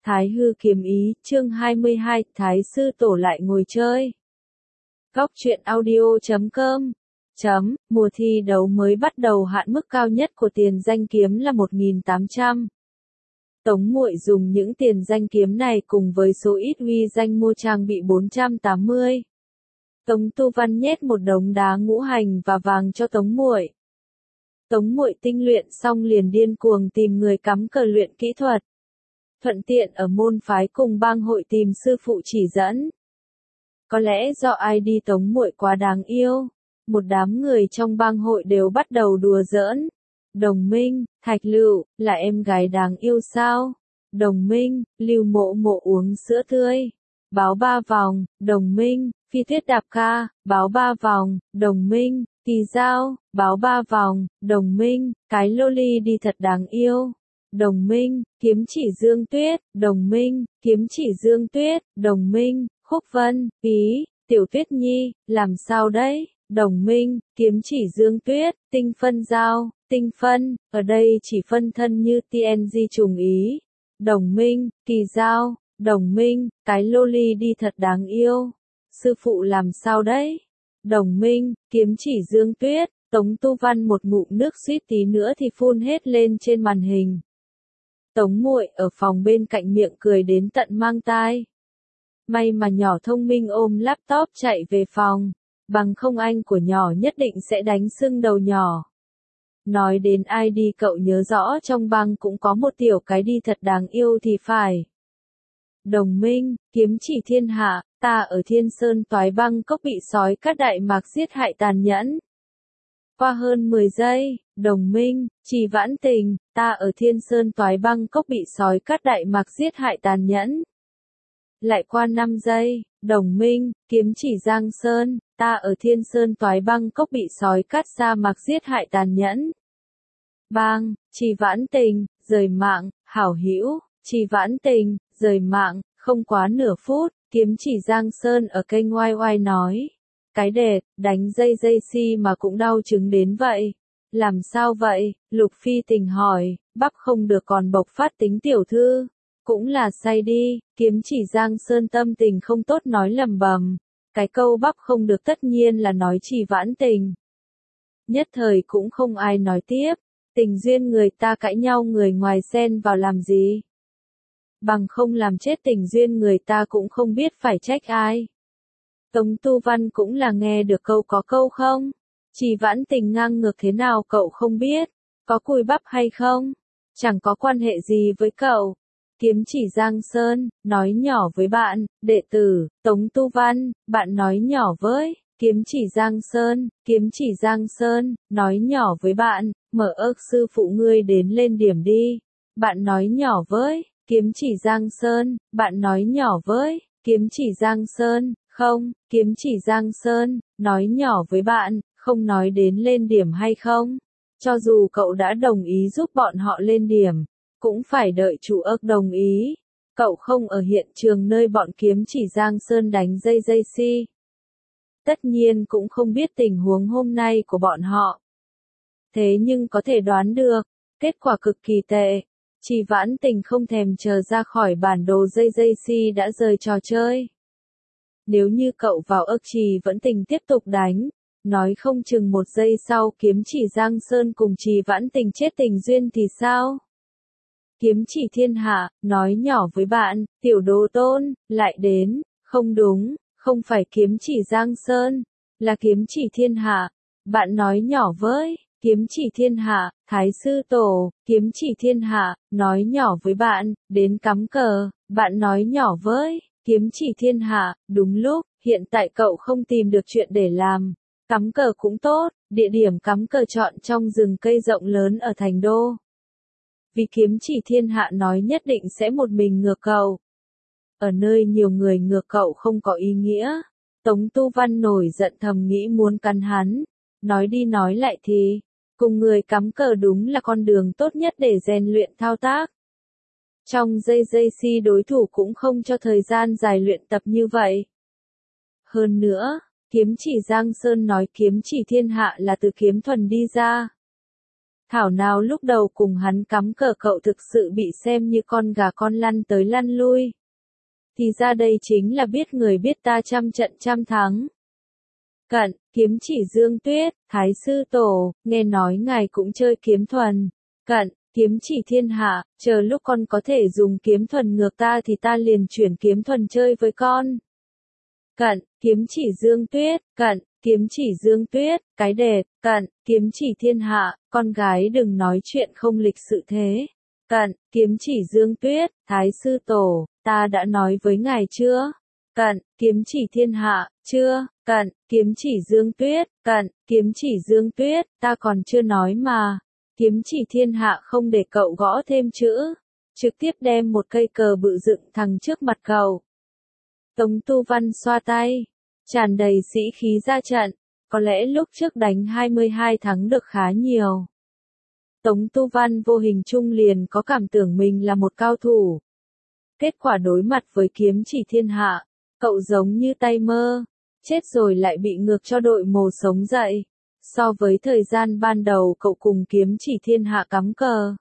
Thái hư kiếm ý, chương 22, Thái sư tổ lại ngồi chơi. Góc truyện audio.com Mùa thi đấu mới bắt đầu, hạn mức cao nhất của tiền danh kiếm là 1.800. Tống Muội dùng những tiền danh kiếm này cùng với số ít uy danh mua trang bị 480. Tống Tu Văn nhét một đống đá ngũ hành và vàng cho Tống Muội. Tống Muội tinh luyện xong liền điên cuồng tìm người cắm cờ luyện kỹ thuật. Thuận tiện ở môn phái cùng bang hội tìm sư phụ chỉ dẫn. Có lẽ do ID Tống Muội quá đáng yêu, một đám người trong bang hội đều bắt đầu đùa giỡn. Đồng Minh, Thạch Lựu, là em gái đáng yêu sao? Đồng Minh, Lưu Mộ Mộ uống sữa tươi. Báo 3 vòng, Đồng Minh, Phi Tuyết đạp ca, báo 3 vòng, Đồng Minh, Kỳ Giao, báo 3 vòng, Đồng Minh, cái loli đi thật đáng yêu. Đồng Minh, kiếm chỉ Dương Tuyết, Đồng Minh, kiếm chỉ Dương Tuyết, Đồng Minh, Khúc Vân, Ý, Tiểu Tuyết Nhi, làm sao đấy? Đồng Minh, kiếm chỉ Dương Tuyết, tinh phân giao, tinh phân, ở đây chỉ phân thân như TNG trùng ý. Đồng Minh, Kỳ Giao, Đồng Minh, cái loli đi thật đáng yêu. Sư phụ làm sao đấy? Đồng Minh, kiếm chỉ Dương Tuyết, Tống Tu Văn một ngụm nước suýt tí nữa thì phun hết lên trên màn hình. Tống Muội ở phòng bên cạnh miệng cười đến tận mang tai. May mà nhỏ thông minh ôm laptop chạy về phòng, bằng không anh của nhỏ nhất định sẽ đánh sưng đầu nhỏ. Nói đến ID cậu nhớ rõ trong bang cũng có một tiểu cái đi thật đáng yêu thì phải. Đồng Minh, kiếm chỉ thiên hạ, ta ở Thiên Sơn Toái Băng Cốc bị sói cắt đại mạc giết hại tàn nhẫn. Qua hơn 10 giây, Đồng Minh, Trì Vãn Tình, ta ở Thiên Sơn Toái Băng Cốc bị sói cắt đại mạc giết hại tàn nhẫn. Lại qua 5 giây, Đồng Minh, kiếm chỉ Giang Sơn, ta ở Thiên Sơn Toái Băng Cốc bị sói cắt sa mạc giết hại tàn nhẫn. Bang, Trì Vãn Tình, rời mạng, hảo hữu, Trì Vãn Tình, rời mạng, không quá nửa phút, kiếm chỉ Giang Sơn ở kênh oai oai nói. Cái đệt, đánh dây si mà cũng đau chứng đến vậy. Làm sao vậy? Lục Phi Tình hỏi, bắp không được còn bộc phát tính tiểu thư. Cũng là say đi, kiếm chỉ Giang Sơn tâm tình không tốt nói lầm bầm. Cái câu bắp không được tất nhiên là nói Trì Vãn Tình. Nhất thời cũng không ai nói tiếp. Tình duyên người ta cãi nhau người ngoài xen vào làm gì? Bằng không làm chết tình duyên người ta cũng không biết phải trách ai. Tống Tu Văn cũng là nghe được câu có câu không? Trì Vãn Tình ngang ngược thế nào cậu không biết? Có cùi bắp hay không? Chẳng có quan hệ gì với cậu. Kiếm chỉ Giang Sơn, nói nhỏ với bạn, đệ tử, Tống Tu Văn, bạn nói nhỏ với, kiếm chỉ Giang Sơn, kiếm chỉ Giang Sơn, nói nhỏ với bạn, mở ức sư phụ ngươi đến lên điểm đi. Bạn nói nhỏ với, kiếm chỉ Giang Sơn, bạn nói nhỏ với, kiếm chỉ Giang Sơn, không, kiếm chỉ Giang Sơn, nói nhỏ với bạn, không nói đến lên điểm hay không. Cho dù cậu đã đồng ý giúp bọn họ lên điểm, cũng phải đợi chủ ức đồng ý. Cậu không ở hiện trường nơi bọn kiếm chỉ Giang Sơn đánh dây si. Tất nhiên cũng không biết tình huống hôm nay của bọn họ. Thế nhưng có thể đoán được, kết quả cực kỳ tệ. Trì Vãn Tình không thèm chờ ra khỏi bản đồ dây si đã rời trò chơi. Nếu như cậu vào ức Trì Vãn Tình tiếp tục đánh, nói không chừng một giây sau kiếm chỉ Giang Sơn cùng Trì Vãn Tình chết tình duyên thì sao? Kiếm chỉ thiên hạ, nói nhỏ với bạn, tiểu đồ tôn, lại đến, không đúng, không phải kiếm chỉ Giang Sơn, là kiếm chỉ thiên hạ. Bạn nói nhỏ với, kiếm chỉ thiên hạ, Thái sư tổ, kiếm chỉ thiên hạ, nói nhỏ với bạn, đến cắm cờ, bạn nói nhỏ với, kiếm chỉ thiên hạ, đúng lúc, hiện tại cậu không tìm được chuyện để làm. Cắm cờ cũng tốt, địa điểm cắm cờ chọn trong rừng cây rộng lớn ở thành đô. Vì kiếm chỉ thiên hạ nói nhất định sẽ một mình ngược cậu. Ở nơi nhiều người ngược cậu không có ý nghĩa. Tống Tu Văn nổi giận thầm nghĩ muốn cắn hắn. Nói đi nói lại thì, cùng người cắm cờ đúng là con đường tốt nhất để rèn luyện thao tác. Trong dây si đối thủ cũng không cho thời gian dài luyện tập như vậy. Hơn nữa, kiếm chỉ Giang Sơn nói kiếm chỉ thiên hạ là từ kiếm thuần đi ra. Thảo nào lúc đầu cùng hắn cắm cờ cậu thực sự bị xem như con gà con lăn tới lăn lui. Thì ra đây chính là biết người biết ta trăm trận trăm thắng. Cận, kiếm chỉ Dương Tuyết, Thái sư tổ, nghe nói ngài cũng chơi kiếm thuần. Cận, kiếm chỉ thiên hạ, chờ lúc con có thể dùng kiếm thuần ngược ta thì ta liền chuyển kiếm thuần chơi với con. Cận, kiếm chỉ Dương Tuyết, cận, kiếm chỉ Dương Tuyết, cái đẹp, cận, kiếm chỉ thiên hạ, con gái đừng nói chuyện không lịch sự thế. Cận, kiếm chỉ Dương Tuyết, Thái sư tổ, ta đã nói với ngài chưa? Cận, kiếm chỉ thiên hạ, chưa? Cận, kiếm chỉ Dương Tuyết, cận, kiếm chỉ Dương Tuyết, ta còn chưa nói mà. Kiếm chỉ thiên hạ không để cậu gõ thêm chữ, trực tiếp đem một cây cờ bự dựng thẳng trước mặt cậu. Tống Tu Văn xoa tay, tràn đầy sĩ khí ra trận, có lẽ lúc trước đánh 22 thắng được khá nhiều. Tống Tu Văn vô hình chung liền có cảm tưởng mình là một cao thủ. Kết quả đối mặt với kiếm chỉ thiên hạ, cậu giống như tay mơ, chết rồi lại bị ngược cho đội mồ sống dậy. So với thời gian ban đầu cậu cùng kiếm chỉ thiên hạ cắm cờ,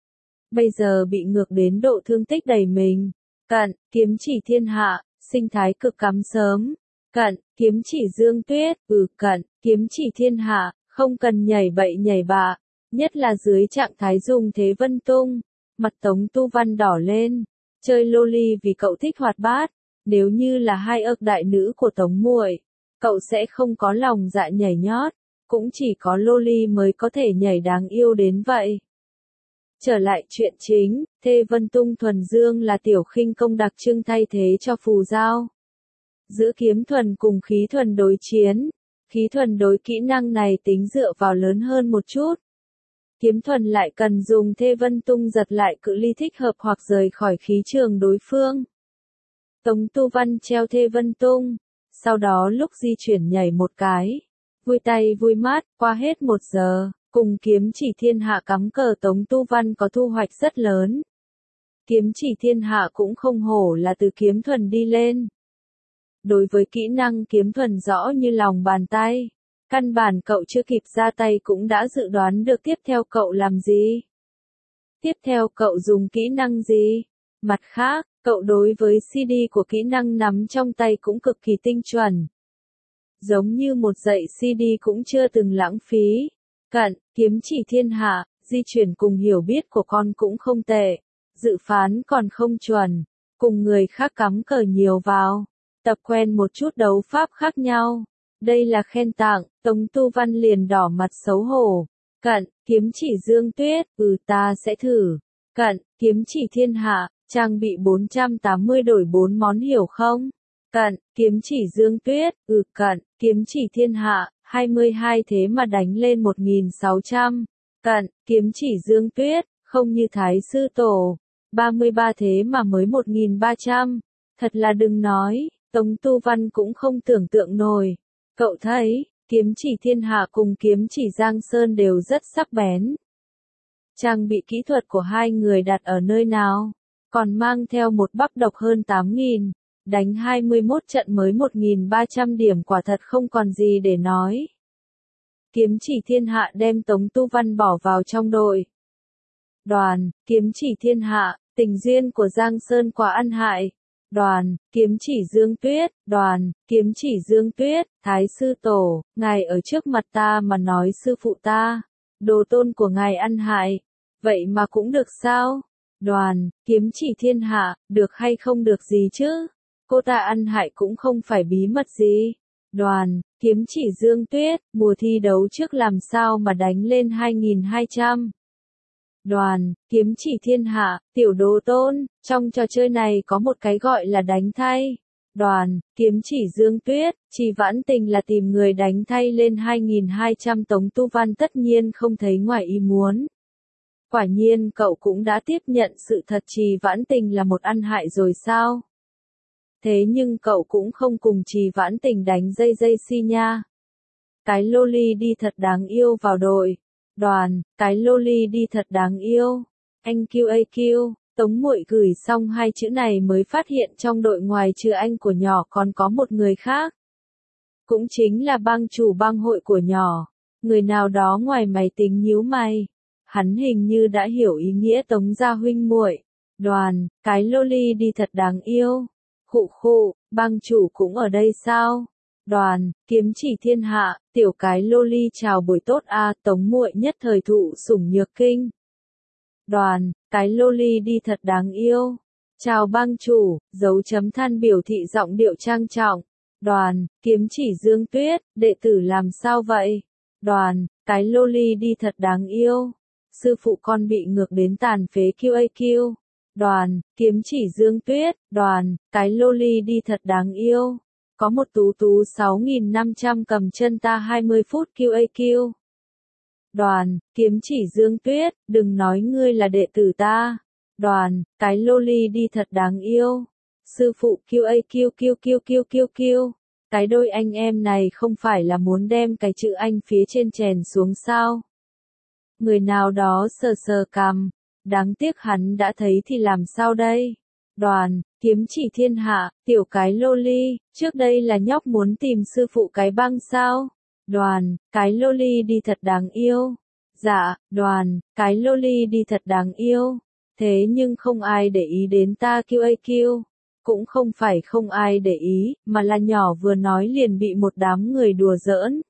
bây giờ bị ngược đến độ thương tích đầy mình. Cận, kiếm chỉ thiên hạ, sinh thái cực cắm sớm. Cận, kiếm chỉ Dương Tuyết, cận, kiếm chỉ thiên hạ, không cần nhảy bậy nhảy bạ, nhất là dưới trạng thái dùng thế vân tung. Mặt Tống Tu Văn đỏ lên, chơi loli vì cậu thích hoạt bát, nếu như là hai ức đại nữ của Tống muội, cậu sẽ không có lòng dạ nhảy nhót, cũng chỉ có loli mới có thể nhảy đáng yêu đến vậy. Trở lại chuyện chính, Thê Vân Tung thuần dương là tiểu khinh công đặc trưng thay thế cho phù giao. Giữa kiếm thuần cùng khí thuần đối chiến, khí thuần đối kỹ năng này tính dựa vào lớn hơn một chút. Kiếm thuần lại cần dùng Thê Vân Tung giật lại cự ly thích hợp hoặc rời khỏi khí trường đối phương. Tống Tu Văn treo Thê Vân Tung, sau đó lúc di chuyển nhảy một cái, vui tay vui mắt, qua hết 1 giờ, cùng kiếm chỉ thiên hạ cắm cờ Tống Tu Văn có thu hoạch rất lớn. Kiếm chỉ thiên hạ cũng không hổ là từ kiếm thuần đi lên. Đối với kỹ năng kiếm thuần rõ như lòng bàn tay, căn bản cậu chưa kịp ra tay cũng đã dự đoán được tiếp theo cậu làm gì. Tiếp theo cậu dùng kỹ năng gì? Mặt khác, cậu đối với CD của kỹ năng nắm trong tay cũng cực kỳ tinh chuẩn. Giống như một dãy CD cũng chưa từng lãng phí. Cận, kiếm chỉ thiên hạ, di chuyển cùng hiểu biết của con cũng không tệ. Dự phán còn không chuẩn. Cùng người khác cắm cờ nhiều vào. Tập quen một chút đấu pháp khác nhau. Đây là khen tặng, Tống Tu Văn liền đỏ mặt xấu hổ. Cận, kiếm chỉ Dương Tuyết, ta sẽ thử. Cận, kiếm chỉ thiên hạ, trang bị 480 đổi 4 món hiểu không? Cận, kiếm chỉ Dương Tuyết, cận, kiếm chỉ thiên hạ, 22 thế mà đánh lên 1600. Cận, kiếm chỉ Dương Tuyết, không như Thái sư tổ, 33 thế mà mới 1300. Thật là đừng nói, Tống Tu Văn cũng không tưởng tượng nổi. Cậu thấy, kiếm chỉ thiên hạ cùng kiếm chỉ Giang Sơn đều rất sắc bén. Trang bị kỹ thuật của hai người đặt ở nơi nào? Còn mang theo một bắp độc hơn 8.000, đánh 21 trận mới 1.300 điểm quả thật không còn gì để nói. Kiếm chỉ thiên hạ đem Tống Tu Văn bỏ vào trong đội. Đoàn, kiếm chỉ thiên hạ, tình duyên của Giang Sơn quả ăn hại. Đoàn, kiếm chỉ Dương Tuyết, đoàn, kiếm chỉ Dương Tuyết, Thái sư tổ, ngài ở trước mặt ta mà nói sư phụ ta, đồ tôn của ngài ăn hại, vậy mà cũng được sao? Đoàn, kiếm chỉ thiên hạ, được hay không được gì chứ? Cô ta ăn hại cũng không phải bí mật gì. Đoàn, kiếm chỉ Dương Tuyết, mùa thi đấu trước làm sao mà đánh lên 2200. Đoàn, kiếm chỉ thiên hạ, tiểu đồ tôn, trong trò chơi này có một cái gọi là đánh thay. Đoàn, kiếm chỉ Dương Tuyết, Trì Vãn Tình là tìm người đánh thay lên 2200 Tống Tu Văn tất nhiên không thấy ngoài ý muốn. Quả nhiên cậu cũng đã tiếp nhận sự thật Trì Vãn Tình là một ăn hại rồi sao? Thế nhưng cậu cũng không cùng Trì Vãn Tình đánh dây xi nha. Cái loli đi thật đáng yêu vào đội. Đoàn, cái loli đi thật đáng yêu. Anh QAQ, Tống muội gửi xong 2 chữ này mới phát hiện trong đội ngoài trừ anh của nhỏ còn có một người khác. Cũng chính là bang chủ bang hội của nhỏ. Người nào đó ngoài máy tính nhíu mày. Hắn hình như đã hiểu ý nghĩa Tống gia huynh muội. Đoàn, cái loli đi thật đáng yêu. Khụ khụ, bang chủ cũng ở đây sao? Đoàn, kiếm chỉ thiên hạ, tiểu cái loli chào buổi tốt a, Tống muội nhất thời thụ sủng nhược kinh. Đoàn, cái loli đi thật đáng yêu. Chào bang chủ, dấu chấm than biểu thị giọng điệu trang trọng. Đoàn, kiếm chỉ Dương Tuyết, đệ tử làm sao vậy? Đoàn, cái loli đi thật đáng yêu. Sư phụ con bị ngược đến tàn phế QAQ. Đoàn, kiếm chỉ Dương Tuyết, đoàn, cái loli đi thật đáng yêu. Có một tú tú 6.500 cầm chân ta 20 phút QAQ. Đoàn, kiếm chỉ Dương Tuyết, đừng nói ngươi là đệ tử ta. Đoàn, cái loli đi thật đáng yêu. Sư phụ QAQ. Cái đôi anh em này không phải là muốn đem cái chữ anh phía trên chèn xuống sao? Người nào đó sờ sờ cằm. Đáng tiếc hắn đã thấy thì làm sao đây? Đoàn, kiếm chỉ thiên hạ, tiểu cái loli, trước đây là nhóc muốn tìm sư phụ cái băng sao? Đoàn, cái loli đi thật đáng yêu. Dạ, đoàn, cái loli đi thật đáng yêu. Thế nhưng không ai để ý đến ta QAQ. Cũng không phải không ai để ý, mà là nhỏ vừa nói liền bị một đám người đùa giỡn.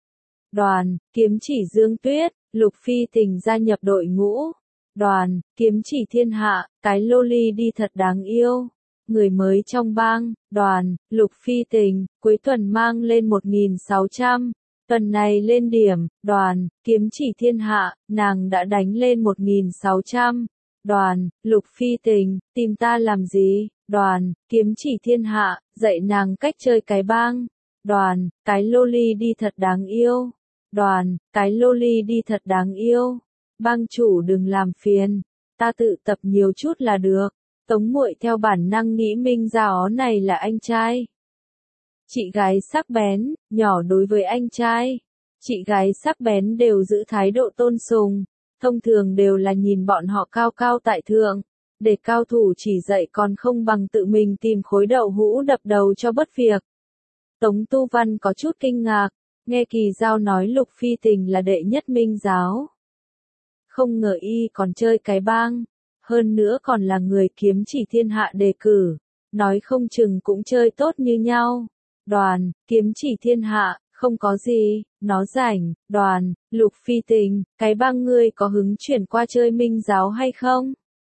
Đoàn, kiếm chỉ Dương Tuyết, Lục Phi Tình gia nhập đội ngũ. Đoàn, kiếm chỉ thiên hạ, cái loli đi thật đáng yêu. Người mới trong bang, đoàn, Lục Phi Tình, cuối tuần mang lên 1.600. Tuần này lên điểm, đoàn, kiếm chỉ thiên hạ, nàng đã đánh lên 1.600. Đoàn, Lục Phi Tình, tìm ta làm gì? Đoàn, kiếm chỉ thiên hạ, dạy nàng cách chơi cái bang. Đoàn, cái loli đi thật đáng yêu. Đoàn, cái loli đi thật đáng yêu. Bang chủ đừng làm phiền, ta tự tập nhiều chút là được. Tống muội theo bản năng nghĩ Minh Gia ó này là anh trai. Chị gái sắc bén, nhỏ đối với anh trai. Chị gái sắc bén đều giữ thái độ tôn sùng. Thông thường đều là nhìn bọn họ cao cao tại thượng. Để cao thủ chỉ dạy còn không bằng tự mình tìm khối đậu hũ đập đầu cho bất việc. Tống Tu Văn có chút kinh ngạc. Nghe Kỳ Giao nói Lục Phi Tình là đệ nhất Minh giáo. Không ngờ y còn chơi cái bang. Hơn nữa còn là người kiếm chỉ thiên hạ đề cử. Nói không chừng cũng chơi tốt như nhau. Đoàn, kiếm chỉ thiên hạ, không có gì, nó rảnh. Đoàn, Lục Phi Tình, cái bang ngươi có hứng chuyển qua chơi Minh giáo hay không?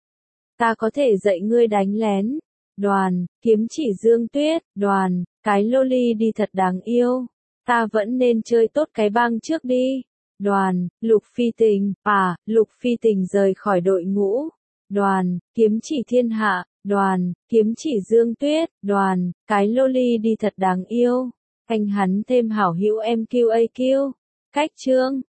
Ta có thể dạy ngươi đánh lén. Đoàn, kiếm chỉ Dương Tuyết, đoàn, cái loli đi thật đáng yêu. Ta vẫn nên chơi tốt cái bang trước đi. Đoàn, Lục Phi Tình, Lục Phi Tình rời khỏi đội ngũ. Đoàn, kiếm chỉ thiên hạ, đoàn, kiếm chỉ Dương Tuyết, đoàn, cái loli đi thật đáng yêu. Anh hắn thêm hảo hữu MQAQ. Cách chương